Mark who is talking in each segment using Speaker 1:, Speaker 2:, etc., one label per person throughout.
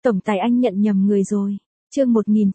Speaker 1: Tổng tài anh nhận nhầm người rồi. Chương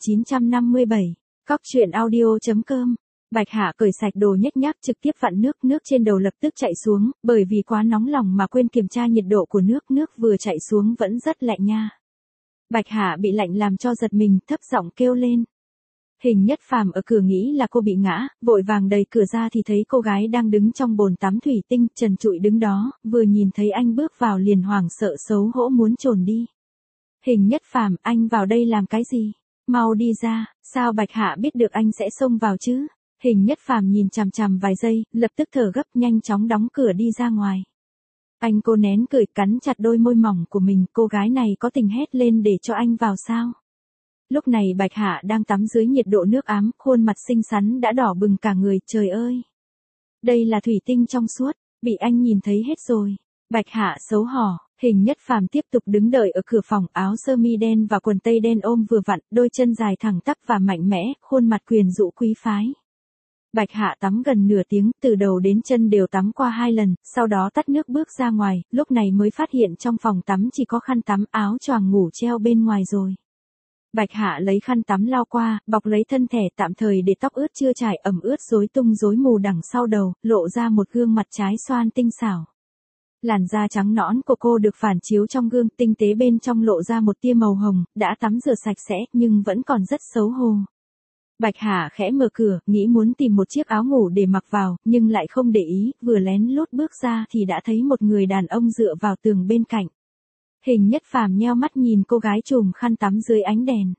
Speaker 1: 1957. Cóc truyện audio.com. Bạch Hạ cởi sạch đồ nhếch nhác trực tiếp vặn nước trên đầu lập tức chạy xuống, bởi vì quá nóng lòng mà quên kiểm tra nhiệt độ của nước vừa chạy xuống vẫn rất lạnh nha. Bạch Hạ bị lạnh làm cho giật mình, thấp giọng kêu lên. Hình Nhất Phàm ở cửa nghĩ là cô bị ngã, vội vàng đẩy cửa ra thì thấy cô gái đang đứng trong bồn tắm thủy tinh, trần trụi đứng đó, vừa nhìn thấy anh bước vào liền hoảng sợ xấu hổ muốn trồn đi. Hình Nhất Phàm, anh vào đây làm cái gì? Mau đi ra, sao Bạch Hạ biết được anh sẽ xông vào chứ? Hình Nhất Phàm nhìn chằm chằm vài giây, lập tức thở gấp nhanh chóng đóng cửa đi ra ngoài. Anh cô nén cười cắn chặt đôi môi mỏng của mình, cô gái này có tình hét lên để cho anh vào sao? Lúc này Bạch Hạ đang tắm dưới nhiệt độ nước ấm, khuôn mặt xinh xắn đã đỏ bừng cả người, trời ơi! Đây là thủy tinh trong suốt, bị anh nhìn thấy hết rồi. Bạch Hạ xấu hổ. Hình Nhất Phàm tiếp tục đứng đợi ở cửa phòng, áo sơ mi đen và quần tây đen ôm vừa vặn, đôi chân dài thẳng tắp và mạnh mẽ, khuôn mặt quyến rũ quý phái. Bạch Hạ tắm gần nửa tiếng, từ đầu đến chân đều tắm qua 2 lần, sau đó tắt nước bước ra ngoài, lúc này mới phát hiện trong phòng tắm chỉ có khăn tắm, áo choàng ngủ treo bên ngoài rồi. Bạch Hạ lấy khăn tắm lau qua, bọc lấy thân thể tạm thời để tóc ướt chưa chải ẩm ướt rối tung rối mù đằng sau đầu, lộ ra một gương mặt trái xoan tinh xảo. Làn da trắng nõn của cô được phản chiếu trong gương, tinh tế bên trong lộ ra một tia màu hồng, đã tắm rửa sạch sẽ nhưng vẫn còn rất xấu hổ. Bạch Hạ khẽ mở cửa, nghĩ muốn tìm một chiếc áo ngủ để mặc vào, nhưng lại không để ý, vừa lén lút bước ra thì đã thấy một người đàn ông dựa vào tường bên cạnh. Hình Nhất Phàm nheo mắt nhìn cô gái trùm khăn tắm dưới ánh đèn.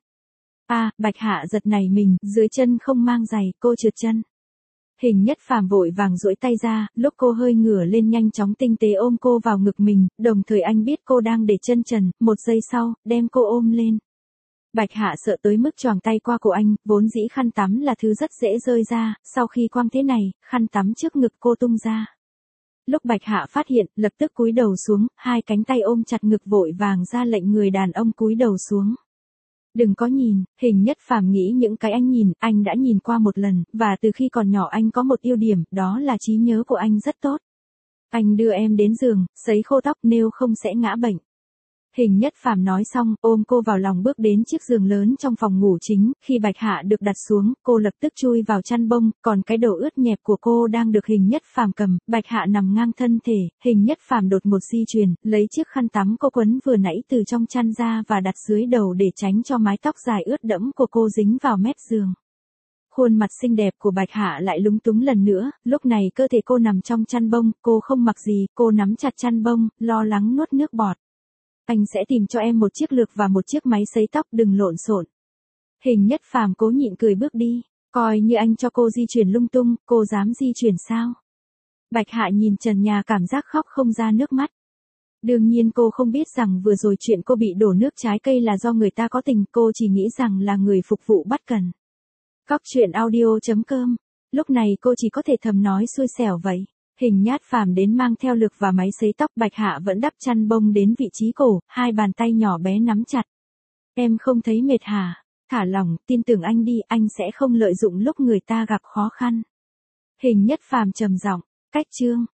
Speaker 1: Bạch Hạ giật nảy mình, dưới chân không mang giày, cô trượt chân. Hình Nhất Phàm vội vàng duỗi tay ra, lúc cô hơi ngửa lên nhanh chóng tinh tế ôm cô vào ngực mình, đồng thời anh biết cô đang để chân trần, một giây sau, đem cô ôm lên. Bạch Hạ sợ tới mức choàng tay qua cổ anh, vốn dĩ khăn tắm là thứ rất dễ rơi ra, sau khi quăng thế này, khăn tắm trước ngực cô tung ra. Lúc Bạch Hạ phát hiện, lập tức cúi đầu xuống, hai cánh tay ôm chặt ngực vội vàng ra lệnh người đàn ông cúi đầu xuống. Đừng có nhìn, Hình Nhất Phàm nghĩ những cái anh nhìn, anh đã nhìn qua một lần, và từ khi còn nhỏ anh có một ưu điểm, đó là trí nhớ của anh rất tốt. Anh đưa em đến giường, sấy khô tóc nếu không sẽ ngã bệnh. Hình Nhất Phàm nói xong, ôm cô vào lòng bước đến chiếc giường lớn trong phòng ngủ chính, khi Bạch Hạ được đặt xuống, cô lập tức chui vào chăn bông, còn cái đầu ướt nhẹp của cô đang được Hình Nhất Phàm cầm, Bạch Hạ nằm ngang thân thể, Hình Nhất Phàm đột một di chuyển, lấy chiếc khăn tắm cô quấn vừa nãy từ trong chăn ra và đặt dưới đầu để tránh cho mái tóc dài ướt đẫm của cô dính vào mép giường. Khuôn mặt xinh đẹp của Bạch Hạ lại lúng túng lần nữa, lúc này cơ thể cô nằm trong chăn bông, cô không mặc gì, cô nắm chặt chăn bông, lo lắng nuốt nước bọt. Anh sẽ tìm cho em một chiếc lược và một chiếc máy sấy tóc, đừng lộn xộn. Hình Nhất Phàm cố nhịn cười bước đi, coi như anh cho cô di chuyển lung tung, cô dám di chuyển sao? Bạch Hạ nhìn trần nhà cảm giác khóc không ra nước mắt. Đương nhiên cô không biết rằng vừa rồi chuyện cô bị đổ nước trái cây là do người ta có tình, cô chỉ nghĩ rằng là người phục vụ bất cần. Cóc truyện audio.com. Lúc này cô chỉ có thể thầm nói xui xẻo vậy. Hình Nhất Phàm đến mang theo lược và máy sấy tóc, Bạch Hạ vẫn đắp chăn bông đến vị trí cổ, hai bàn tay nhỏ bé nắm chặt. Em không thấy mệt hả? Thả lỏng, tin tưởng anh đi, anh sẽ không lợi dụng lúc người ta gặp khó khăn. Hình Nhất Phàm trầm giọng, cách chương.